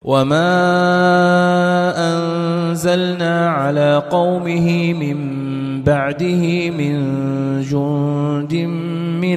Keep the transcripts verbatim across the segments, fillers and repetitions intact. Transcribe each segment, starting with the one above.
وما أنزلنا على قومه من بعده من جند من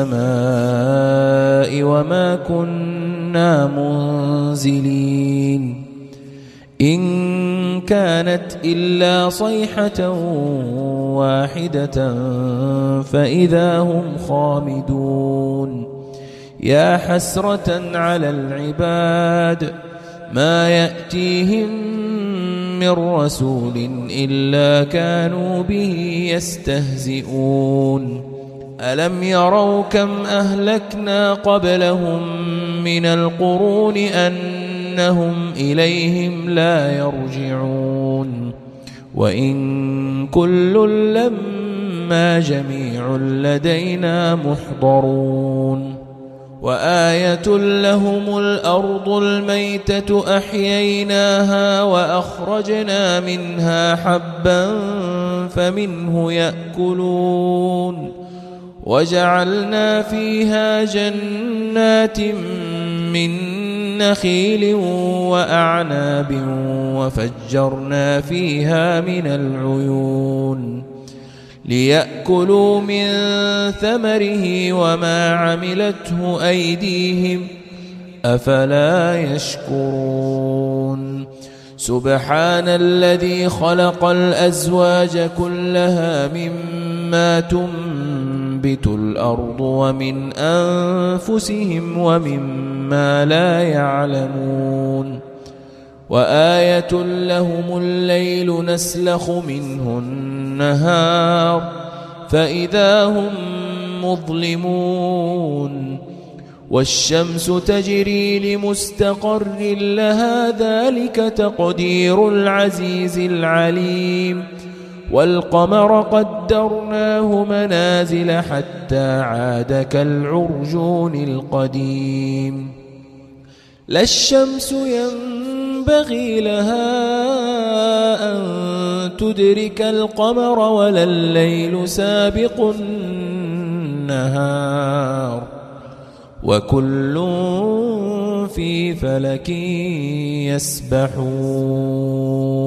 السماء وما كنا منزلين إن كانت إلا صيحة واحدة فإذا هم خامدون يا حسرة على العباد ما يأتيهم من رسول إلا كانوا به يستهزئون ألم يروا كم أهلكنا قبلهم من القرون أنهم إليهم لا يرجعون وإن كل لما جميع لدينا محضرون وآية لهم الأرض الميتة أحييناها وأخرجنا منها حبا فمنه يأكلون وجعلنا فيها جنات من نخيل وأعناب وفجرنا فيها من العيون ليأكلوا من ثمره وما عملته أيديهم أفلا يشكرون سبحان الذي خلق الأزواج كلها مما تنبت الأرض ومن أنفسهم ومما لا يعلمون وآية لهم الليل نسلخ منه النهار فإذا هم مظلمون والشمس تجري لمستقر لها ذلك تقدير العزيز العليم والقمر قدرناه منازل حتى عاد كالعرجون القديم لا الشمس ينبغي لها أن تدرك القمر ولا الليل سابق النهار وكل في فلك يسبحون.